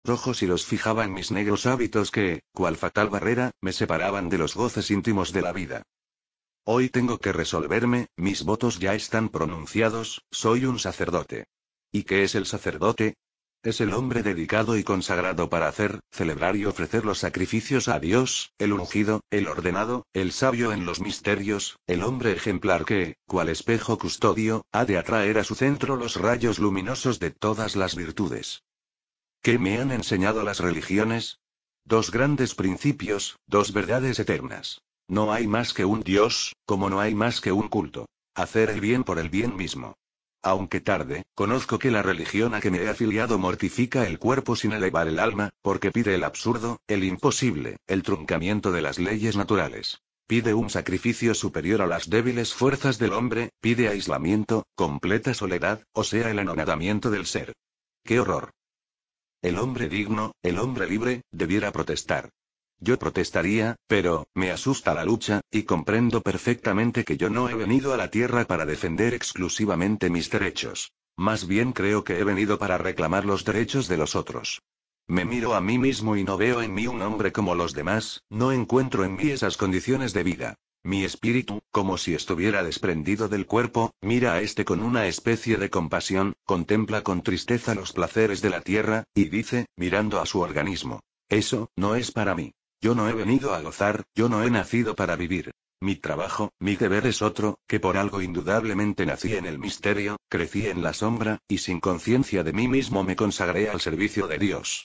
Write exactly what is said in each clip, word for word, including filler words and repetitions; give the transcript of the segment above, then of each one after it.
rojos y los fijaba en mis negros hábitos que, cual fatal barrera, me separaban de los goces íntimos de la vida. Hoy tengo que resolverme, mis votos ya están pronunciados, soy un sacerdote. ¿Y qué es el sacerdote? Es el hombre dedicado y consagrado para hacer, celebrar y ofrecer los sacrificios a Dios, el ungido, el ordenado, el sabio en los misterios, el hombre ejemplar que, cual espejo custodio, ha de atraer a su centro los rayos luminosos de todas las virtudes. ¿Qué me han enseñado las religiones? Dos grandes principios, dos verdades eternas. No hay más que un Dios, como no hay más que un culto. Hacer el bien por el bien mismo. Aunque tarde, conozco que la religión a que me he afiliado mortifica el cuerpo sin elevar el alma, porque pide el absurdo, el imposible, el truncamiento de las leyes naturales. Pide un sacrificio superior a las débiles fuerzas del hombre, pide aislamiento, completa soledad, o sea el anonadamiento del ser. ¡Qué horror! El hombre digno, el hombre libre, debiera protestar. Yo protestaría, pero, me asusta la lucha, y comprendo perfectamente que yo no he venido a la tierra para defender exclusivamente mis derechos. Más bien creo que he venido para reclamar los derechos de los otros. Me miro a mí mismo y no veo en mí un hombre como los demás, no encuentro en mí esas condiciones de vida. Mi espíritu, como si estuviera desprendido del cuerpo, mira a este con una especie de compasión, contempla con tristeza los placeres de la tierra, y dice, mirando a su organismo: eso, no es para mí. Yo no he venido a gozar, yo no he nacido para vivir. Mi trabajo, mi deber es otro, que por algo indudablemente nací en el misterio, crecí en la sombra, y sin conciencia de mí mismo me consagré al servicio de Dios.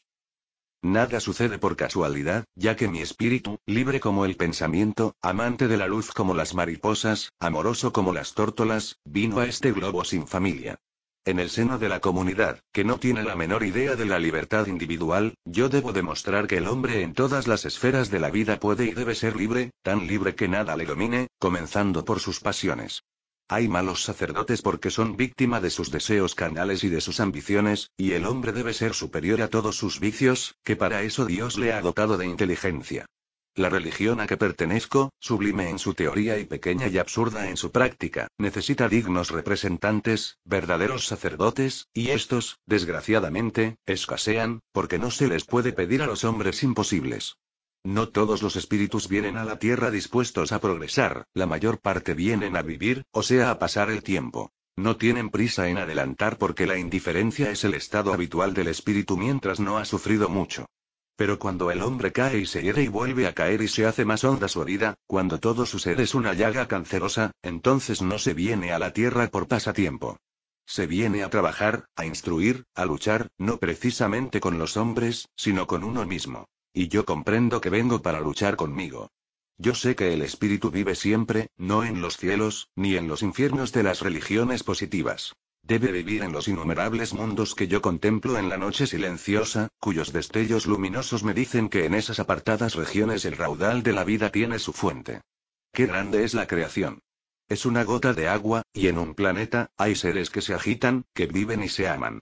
Nada sucede por casualidad, ya que mi espíritu, libre como el pensamiento, amante de la luz como las mariposas, amoroso como las tórtolas, vino a este globo sin familia. En el seno de la comunidad, que no tiene la menor idea de la libertad individual, yo debo demostrar que el hombre en todas las esferas de la vida puede y debe ser libre, tan libre que nada le domine, comenzando por sus pasiones. Hay malos sacerdotes porque son víctima de sus deseos carnales y de sus ambiciones, y el hombre debe ser superior a todos sus vicios, que para eso Dios le ha dotado de inteligencia. La religión a que pertenezco, sublime en su teoría y pequeña y absurda en su práctica, necesita dignos representantes, verdaderos sacerdotes, y estos, desgraciadamente, escasean, porque no se les puede pedir a los hombres imposibles. No todos los espíritus vienen a la tierra dispuestos a progresar, la mayor parte vienen a vivir, o sea a pasar el tiempo. No tienen prisa en adelantar porque la indiferencia es el estado habitual del espíritu mientras no ha sufrido mucho. Pero cuando el hombre cae y se hiere y vuelve a caer y se hace más honda su herida, cuando todo su ser es una llaga cancerosa, entonces no se viene a la tierra por pasatiempo. Se viene a trabajar, a instruir, a luchar, no precisamente con los hombres, sino con uno mismo. Y yo comprendo que vengo para luchar conmigo. Yo sé que el espíritu vive siempre, no en los cielos, ni en los infiernos de las religiones positivas. Debe vivir en los innumerables mundos que yo contemplo en la noche silenciosa, cuyos destellos luminosos me dicen que en esas apartadas regiones el raudal de la vida tiene su fuente. ¡Qué grande es la creación! Es una gota de agua, y en un planeta, hay seres que se agitan, que viven y se aman.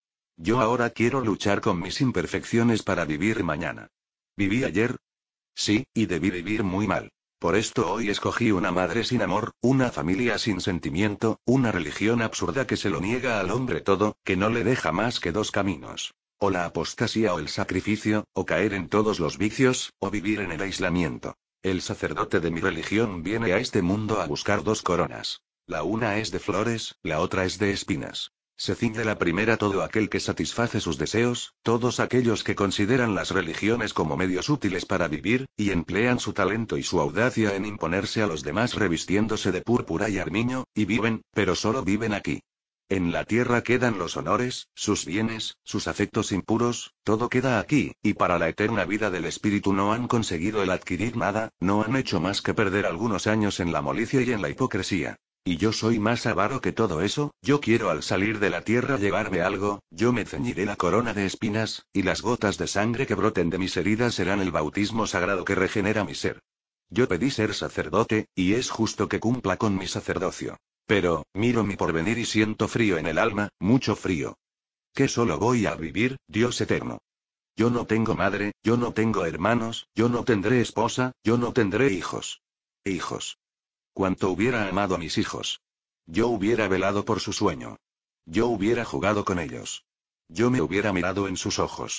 Yo ahora quiero luchar con mis imperfecciones para vivir mañana. ¿Viví ayer? Sí, y debí vivir muy mal. Por esto hoy escogí una madre sin amor, una familia sin sentimiento, una religión absurda que se lo niega al hombre todo, que no le deja más que dos caminos. O la apostasía o el sacrificio, o caer en todos los vicios, o vivir en el aislamiento. El sacerdote de mi religión viene a este mundo a buscar dos coronas. La una es de flores, la otra es de espinas. Se ciñe la primera todo aquel que satisface sus deseos, todos aquellos que consideran las religiones como medios útiles para vivir, y emplean su talento y su audacia en imponerse a los demás revistiéndose de púrpura y armiño, y viven, pero solo viven aquí. En la tierra quedan los honores, sus bienes, sus afectos impuros, todo queda aquí, y para la eterna vida del espíritu no han conseguido el adquirir nada, no han hecho más que perder algunos años en la molicie y en la hipocresía. Y yo soy más avaro que todo eso, yo quiero al salir de la tierra llevarme algo, yo me ceñiré la corona de espinas, y las gotas de sangre que broten de mis heridas serán el bautismo sagrado que regenera mi ser. Yo pedí ser sacerdote, y es justo que cumpla con mi sacerdocio. Pero, miro mi porvenir y siento frío en el alma, mucho frío. ¿Qué solo voy a vivir, Dios eterno? Yo no tengo madre, yo no tengo hermanos, yo no tendré esposa, yo no tendré hijos. Hijos. Cuanto hubiera amado a mis hijos. Yo hubiera velado por su sueño. Yo hubiera jugado con ellos. Yo me hubiera mirado en sus ojos.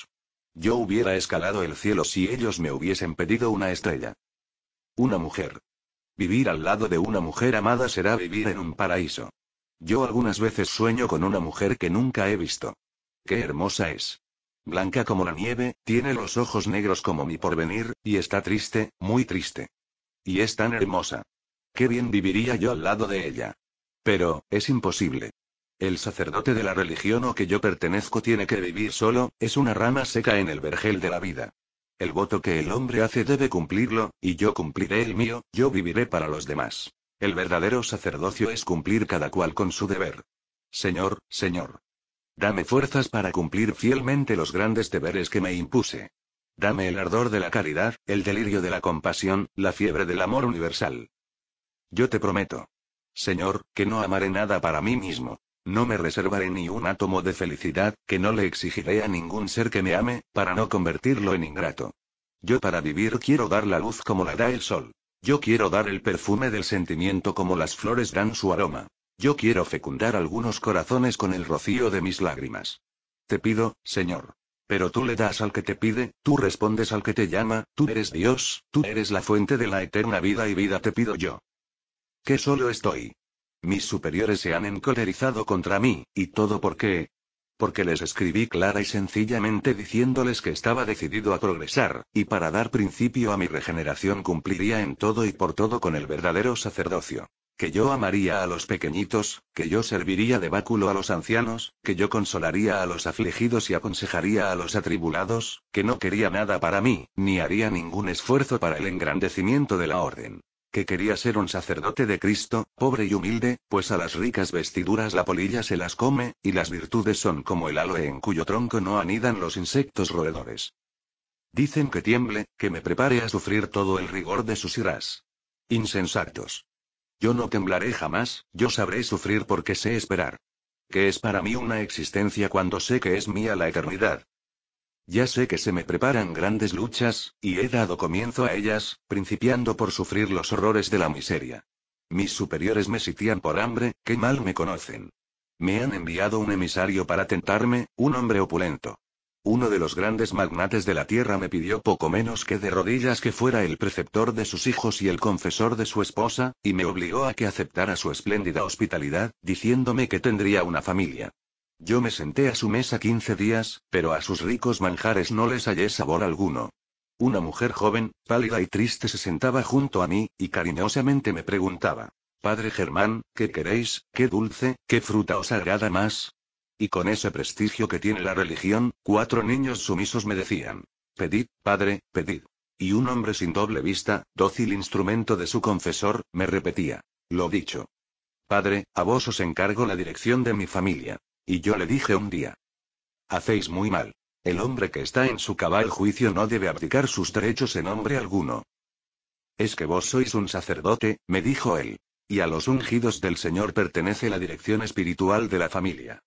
Yo hubiera escalado el cielo si ellos me hubiesen pedido una estrella. Una mujer. Vivir al lado de una mujer amada será vivir en un paraíso. Yo algunas veces sueño con una mujer que nunca he visto. Qué hermosa es. Blanca como la nieve, tiene los ojos negros como mi porvenir, y está triste, muy triste. Y es tan hermosa. Qué bien viviría yo al lado de ella. Pero, es imposible. El sacerdote de la religión o que yo pertenezco tiene que vivir solo, es una rama seca en el vergel de la vida. El voto que el hombre hace debe cumplirlo, y yo cumpliré el mío, yo viviré para los demás. El verdadero sacerdocio es cumplir cada cual con su deber. Señor, Señor. Dame fuerzas para cumplir fielmente los grandes deberes que me impuse. Dame el ardor de la caridad, el delirio de la compasión, la fiebre del amor universal. Yo te prometo, Señor, que no amaré nada para mí mismo. No me reservaré ni un átomo de felicidad, que no le exigiré a ningún ser que me ame, para no convertirlo en ingrato. Yo para vivir quiero dar la luz como la da el sol. Yo quiero dar el perfume del sentimiento como las flores dan su aroma. Yo quiero fecundar algunos corazones con el rocío de mis lágrimas. Te pido, Señor. Pero tú le das al que te pide, tú respondes al que te llama, tú eres Dios, tú eres la fuente de la eterna vida y vida te pido yo. Que solo estoy. Mis superiores se han encolerizado contra mí, ¿y todo por qué? Porque les escribí clara y sencillamente diciéndoles que estaba decidido a progresar, y para dar principio a mi regeneración cumpliría en todo y por todo con el verdadero sacerdocio. Que yo amaría a los pequeñitos, que yo serviría de báculo a los ancianos, que yo consolaría a los afligidos y aconsejaría a los atribulados, que no quería nada para mí, ni haría ningún esfuerzo para el engrandecimiento de la orden. Que quería ser un sacerdote de Cristo, pobre y humilde, pues a las ricas vestiduras la polilla se las come, y las virtudes son como el aloe en cuyo tronco no anidan los insectos roedores. Dicen que tiemble, que me prepare a sufrir todo el rigor de sus iras. Insensatos. Yo no temblaré jamás, yo sabré sufrir porque sé esperar. ¿Qué es para mí una existencia cuando sé que es mía la eternidad? Ya sé que se me preparan grandes luchas, y he dado comienzo a ellas, principiando por sufrir los horrores de la miseria. Mis superiores me sitian por hambre, qué mal me conocen. Me han enviado un emisario para tentarme, un hombre opulento. Uno de los grandes magnates de la tierra me pidió poco menos que de rodillas que fuera el preceptor de sus hijos y el confesor de su esposa, y me obligó a que aceptara su espléndida hospitalidad, diciéndome que tendría una familia. Yo me senté a su mesa quince días, pero a sus ricos manjares no les hallé sabor alguno. Una mujer joven, pálida y triste se sentaba junto a mí, y cariñosamente me preguntaba: Padre Germán, ¿qué queréis? ¿Qué dulce, qué fruta os agrada más? Y con ese prestigio que tiene la religión, cuatro niños sumisos me decían: Pedid, padre, pedid. Y un hombre sin doble vista, dócil instrumento de su confesor, me repetía: Lo dicho. Padre, a vos os encargo la dirección de mi familia. Y yo le dije un día: Hacéis muy mal. El hombre que está en su cabal juicio no debe abdicar sus derechos en hombre alguno. Es que vos sois un sacerdote, me dijo él. Y a los ungidos del Señor pertenece la dirección espiritual de la familia.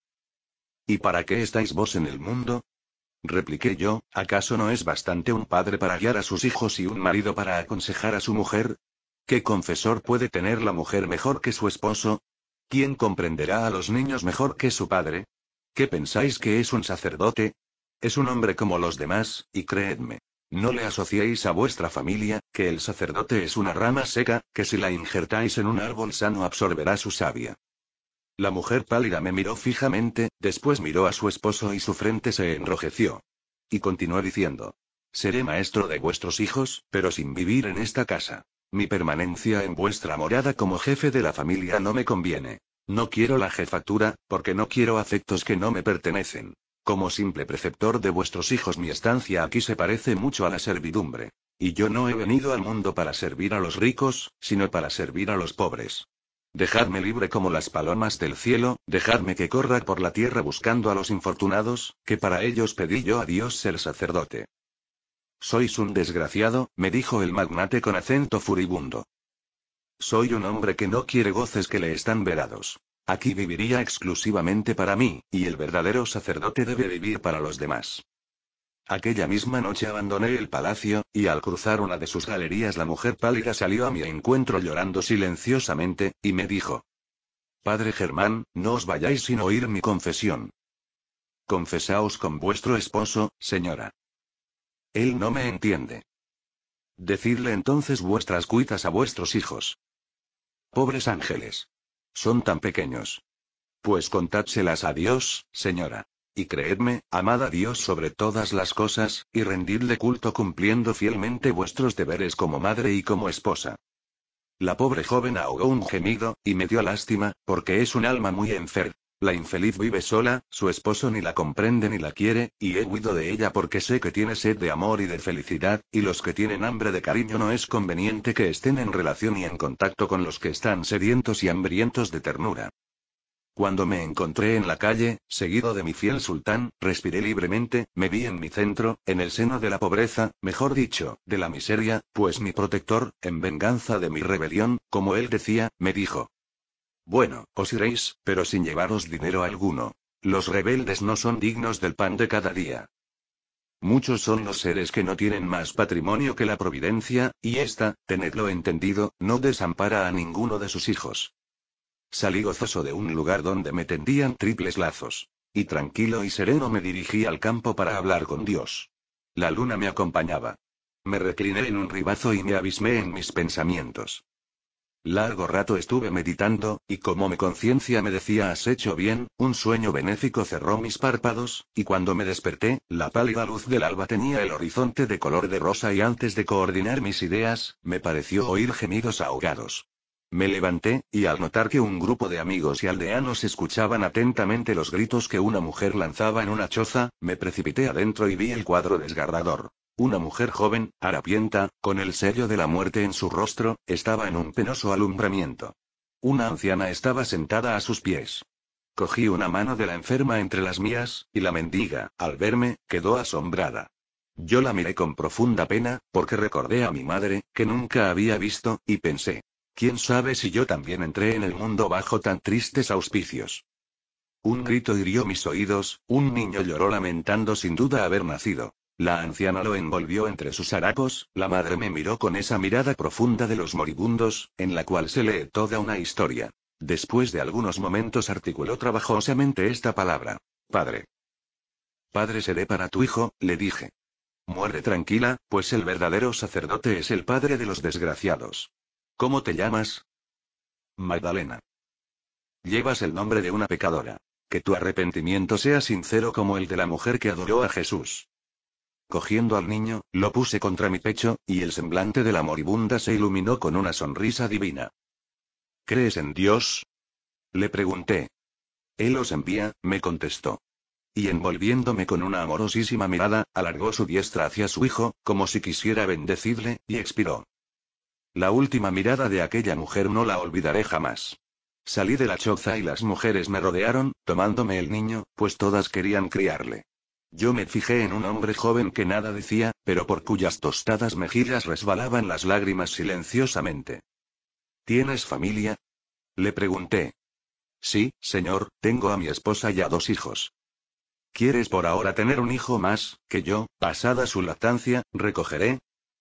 ¿Y para qué estáis vos en el mundo? Repliqué yo, ¿acaso no es bastante un padre para guiar a sus hijos y un marido para aconsejar a su mujer? ¿Qué confesor puede tener la mujer mejor que su esposo? ¿Quién comprenderá a los niños mejor que su padre? ¿Qué pensáis que es un sacerdote? Es un hombre como los demás, y creedme. No le asociéis a vuestra familia, que el sacerdote es una rama seca, que si la injertáis en un árbol sano absorberá su savia. La mujer pálida me miró fijamente, después miró a su esposo y su frente se enrojeció. Y continuó diciendo: Seré maestro de vuestros hijos, pero sin vivir en esta casa. Mi permanencia en vuestra morada como jefe de la familia no me conviene. No quiero la jefatura, porque no quiero afectos que no me pertenecen. Como simple preceptor de vuestros hijos mi estancia aquí se parece mucho a la servidumbre. Y yo no he venido al mundo para servir a los ricos, sino para servir a los pobres. Dejadme libre como las palomas del cielo, dejadme que corra por la tierra buscando a los infortunados, que para ellos pedí yo a Dios ser sacerdote. Sois un desgraciado, me dijo el magnate con acento furibundo. Soy un hombre que no quiere goces que le están verados. Aquí viviría exclusivamente para mí, y el verdadero sacerdote debe vivir para los demás. Aquella misma noche abandoné el palacio, y al cruzar una de sus galerías la mujer pálida salió a mi encuentro llorando silenciosamente, y me dijo: Padre Germán, no os vayáis sin oír mi confesión. Confesaos con vuestro esposo, señora. Él no me entiende. Decidle entonces vuestras cuitas a vuestros hijos. Pobres ángeles. Son tan pequeños. Pues contádselas a Dios, señora. Y creedme, amad a Dios sobre todas las cosas, y rendidle culto cumpliendo fielmente vuestros deberes como madre y como esposa. La pobre joven ahogó un gemido, y me dio lástima, porque es un alma muy enferma. La infeliz vive sola, su esposo ni la comprende ni la quiere, y he huido de ella porque sé que tiene sed de amor y de felicidad, y los que tienen hambre de cariño no es conveniente que estén en relación y en contacto con los que están sedientos y hambrientos de ternura. Cuando me encontré en la calle, seguido de mi fiel sultán, respiré libremente, me vi en mi centro, en el seno de la pobreza, mejor dicho, de la miseria, pues mi protector, en venganza de mi rebelión, como él decía, me dijo: bueno, os iréis, pero sin llevaros dinero alguno. Los rebeldes no son dignos del pan de cada día. Muchos son los seres que no tienen más patrimonio que la providencia, y ésta, tenedlo entendido, no desampara a ninguno de sus hijos. Salí gozoso de un lugar donde me tendían triples lazos. Y tranquilo y sereno me dirigí al campo para hablar con Dios. La luna me acompañaba. Me recliné en un ribazo y me abismé en mis pensamientos. Largo rato estuve meditando, y como mi conciencia me decía has hecho bien, un sueño benéfico cerró mis párpados, y cuando me desperté, la pálida luz del alba tenía el horizonte de color de rosa y antes de coordinar mis ideas, me pareció oír gemidos ahogados. Me levanté, y al notar que un grupo de amigos y aldeanos escuchaban atentamente los gritos que una mujer lanzaba en una choza, me precipité adentro y vi el cuadro desgarrador. Una mujer joven, harapienta, con el sello de la muerte en su rostro, estaba en un penoso alumbramiento. Una anciana estaba sentada a sus pies. Cogí una mano de la enferma entre las mías, y la mendiga, al verme, quedó asombrada. Yo la miré con profunda pena, porque recordé a mi madre, que nunca había visto, y pensé: ¿quién sabe si yo también entré en el mundo bajo tan tristes auspicios? Un grito hirió mis oídos, un niño lloró lamentando sin duda haber nacido. La anciana lo envolvió entre sus harapos, la madre me miró con esa mirada profunda de los moribundos, en la cual se lee toda una historia. Después de algunos momentos articuló trabajosamente esta palabra: padre. Padre seré para tu hijo, le dije. Muere tranquila, pues el verdadero sacerdote es el padre de los desgraciados. ¿Cómo te llamas? Magdalena. Llevas el nombre de una pecadora. Que tu arrepentimiento sea sincero como el de la mujer que adoró a Jesús. Cogiendo al niño, lo puse contra mi pecho, y el semblante de la moribunda se iluminó con una sonrisa divina. ¿Crees en Dios? Le pregunté. Él os envía, me contestó. Y envolviéndome con una amorosísima mirada, alargó su diestra hacia su hijo, como si quisiera bendecirle, y expiró. La última mirada de aquella mujer no la olvidaré jamás. Salí de la choza y las mujeres me rodearon, tomándome el niño, pues todas querían criarle. Yo me fijé en un hombre joven que nada decía, pero por cuyas tostadas mejillas resbalaban las lágrimas silenciosamente. ¿Tienes familia? Le pregunté. Sí, señor, tengo a mi esposa y a dos hijos. ¿Quieres por ahora tener un hijo más, que yo, pasada su lactancia, recogeré?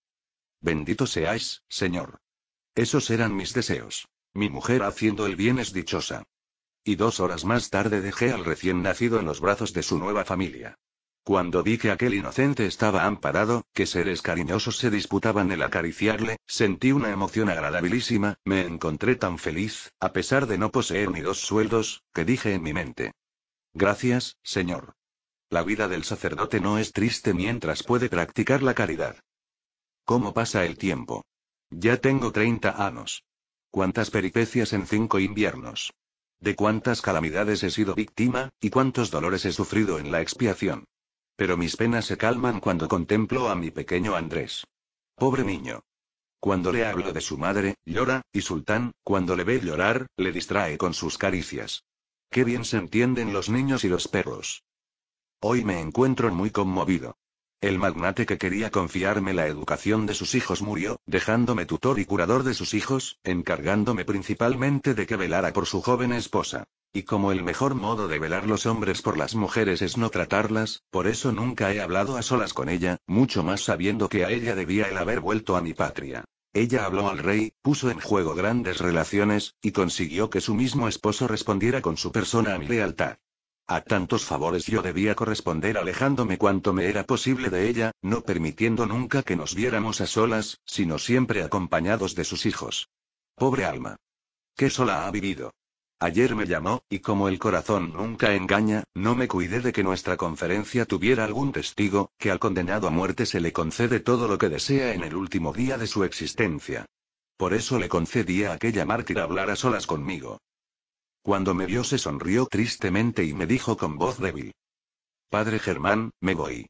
Bendito seáis, señor. Esos eran mis deseos. Mi mujer haciendo el bien es dichosa. Y dos horas más tarde dejé al recién nacido en los brazos de su nueva familia. Cuando vi que aquel inocente estaba amparado, que seres cariñosos se disputaban el acariciarle, sentí una emoción agradabilísima, me encontré tan feliz, a pesar de no poseer ni dos sueldos, que dije en mi mente: gracias, Señor. La vida del sacerdote no es triste mientras puede practicar la caridad. ¿Cómo pasa el tiempo? Ya tengo treinta años. ¿Cuántas peripecias en cinco inviernos? ¿De cuántas calamidades he sido víctima, y cuántos dolores he sufrido en la expiación? Pero mis penas se calman cuando contemplo a mi pequeño Andrés. Pobre niño. Cuando le hablo de su madre, llora, y Sultán, cuando le ve llorar, le distrae con sus caricias. Qué bien se entienden los niños y los perros. Hoy me encuentro muy conmovido. El magnate que quería confiarme la educación de sus hijos murió, dejándome tutor y curador de sus hijos, encargándome principalmente de que velara por su joven esposa. Y como el mejor modo de velar los hombres por las mujeres es no tratarlas, por eso nunca he hablado a solas con ella, mucho más sabiendo que a ella debía el haber vuelto a mi patria. Ella habló al rey, puso en juego grandes relaciones, y consiguió que su mismo esposo respondiera con su persona a mi lealtad. A tantos favores yo debía corresponder alejándome cuanto me era posible de ella, no permitiendo nunca que nos viéramos a solas, sino siempre acompañados de sus hijos. Pobre alma. Qué sola ha vivido. Ayer me llamó, y como el corazón nunca engaña, no me cuidé de que nuestra conferencia tuviera algún testigo, que al condenado a muerte se le concede todo lo que desea en el último día de su existencia. Por eso le concedí a aquella mártir hablar a solas conmigo. Cuando me vio se sonrió tristemente y me dijo con voz débil. Padre Germán, me voy.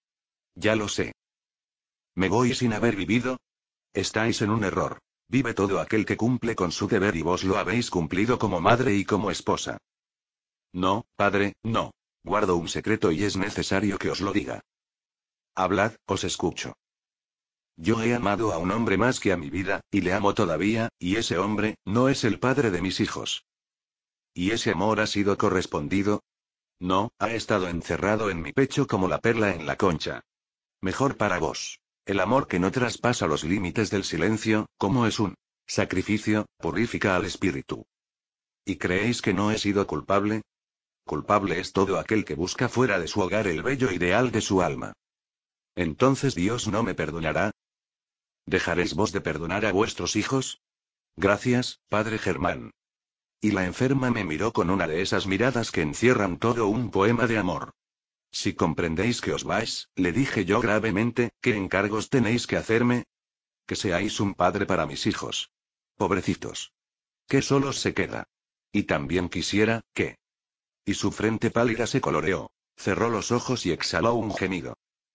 Ya lo sé. ¿Me voy sin haber vivido? Estáis en un error. Vive todo aquel que cumple con su deber y vos lo habéis cumplido como madre y como esposa. No, padre, no. Guardo un secreto y es necesario que os lo diga. Hablad, os escucho. Yo he amado a un hombre más que a mi vida, y le amo todavía, y ese hombre, no es el padre de mis hijos. ¿Y ese amor ha sido correspondido? No, ha estado encerrado en mi pecho como la perla en la concha. Mejor para vos. El amor que no traspasa los límites del silencio, como es un sacrificio, purifica al espíritu. ¿Y creéis que no he sido culpable? Culpable es todo aquel que busca fuera de su hogar el bello ideal de su alma. ¿Entonces Dios no me perdonará? ¿Dejaréis vos de perdonar a vuestros hijos? Gracias, padre Germán. Y la enferma me miró con una de esas miradas que encierran todo un poema de amor. Si comprendéis que os vais, le dije yo gravemente, ¿qué encargos tenéis que hacerme? Que seáis un padre para mis hijos. Pobrecitos. Que solos se queda. Y también quisiera, que. Y su frente pálida se coloreó. Cerró los ojos y exhaló un gemido.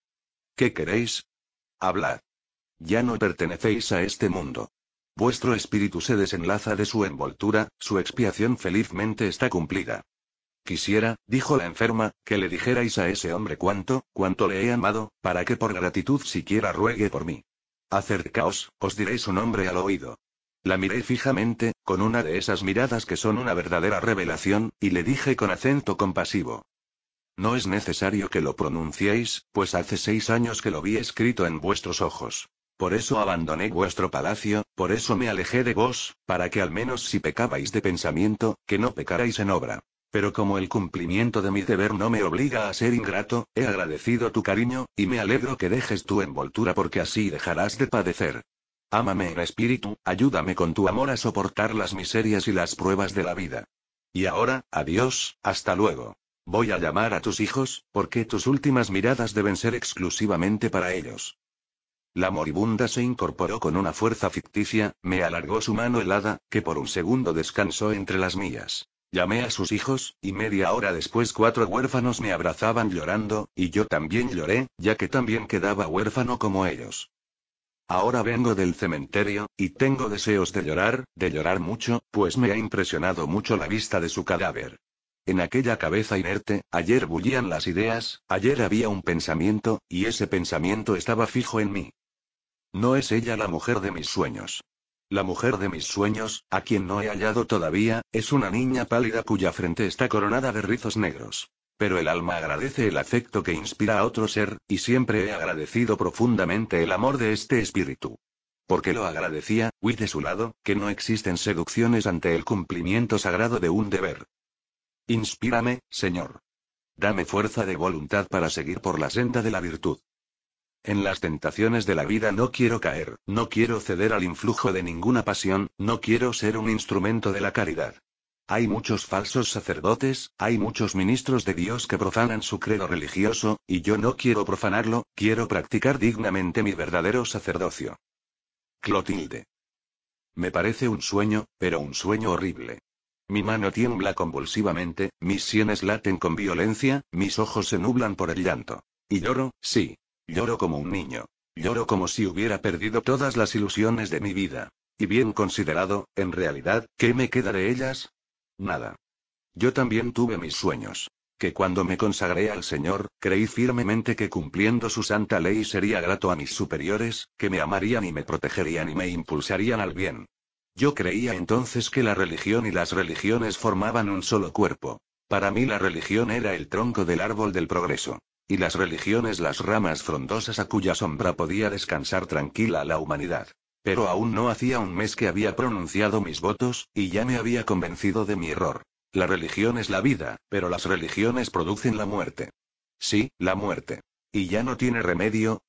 ¿Qué queréis? Hablad. Ya no pertenecéis a este mundo. Vuestro espíritu se desenlaza de su envoltura, su expiación felizmente está cumplida. Quisiera, dijo la enferma, que le dijerais a ese hombre cuánto, cuánto le he amado, para que por gratitud siquiera ruegue por mí. Acercaos, os diré su nombre al oído. La miré fijamente, con una de esas miradas que son una verdadera revelación, y le dije con acento compasivo. No es necesario que lo pronunciéis, pues hace seis años que lo vi escrito en vuestros ojos. Por eso abandoné vuestro palacio, por eso me alejé de vos, para que al menos si pecabais de pensamiento, que no pecarais en obra. Pero como el cumplimiento de mi deber no me obliga a ser ingrato, he agradecido tu cariño, y me alegro que dejes tu envoltura porque así dejarás de padecer. Ámame en espíritu, ayúdame con tu amor a soportar las miserias y las pruebas de la vida. Y ahora, adiós, hasta luego. Voy a llamar a tus hijos, porque tus últimas miradas deben ser exclusivamente para ellos. La moribunda se incorporó con una fuerza ficticia, me alargó su mano helada, que por un segundo descansó entre las mías. Llamé a sus hijos, y media hora después cuatro huérfanos me abrazaban llorando, y yo también lloré, ya que también quedaba huérfano como ellos. Ahora vengo del cementerio, y tengo deseos de llorar, de llorar mucho, pues me ha impresionado mucho la vista de su cadáver. En aquella cabeza inerte, ayer bullían las ideas, ayer había un pensamiento, y ese pensamiento estaba fijo en mí. No es ella la mujer de mis sueños. La mujer de mis sueños, a quien no he hallado todavía, es una niña pálida cuya frente está coronada de rizos negros. Pero el alma agradece el afecto que inspira a otro ser, y siempre he agradecido profundamente el amor de este espíritu. Porque lo agradecía, huí de su lado, que no existen seducciones ante el cumplimiento sagrado de un deber. Inspírame, Señor. Dame fuerza de voluntad para seguir por la senda de la virtud. En las tentaciones de la vida no quiero caer, no quiero ceder al influjo de ninguna pasión, no quiero ser un instrumento de la caridad. Hay muchos falsos sacerdotes, hay muchos ministros de Dios que profanan su credo religioso, y yo no quiero profanarlo, quiero practicar dignamente mi verdadero sacerdocio. Clotilde. Me parece un sueño, pero un sueño horrible. Mi mano tiembla convulsivamente, mis sienes laten con violencia, mis ojos se nublan por el llanto. Y lloro, sí. Lloro como un niño. Lloro como si hubiera perdido todas las ilusiones de mi vida. Y bien considerado, en realidad, ¿qué me queda de ellas? Nada. Yo también tuve mis sueños. Que cuando me consagré al Señor, creí firmemente que cumpliendo su santa ley sería grato a mis superiores, que me amarían y me protegerían y me impulsarían al bien. Yo creía entonces que la religión y las religiones formaban un solo cuerpo. Para mí la religión era el tronco del árbol del progreso. Y las religiones las ramas frondosas a cuya sombra podía descansar tranquila la humanidad. Pero aún no hacía un mes que había pronunciado mis votos, y ya me había convencido de mi error. La religión es la vida, pero las religiones producen la muerte. Sí, la muerte. ¿Y ya no tiene remedio?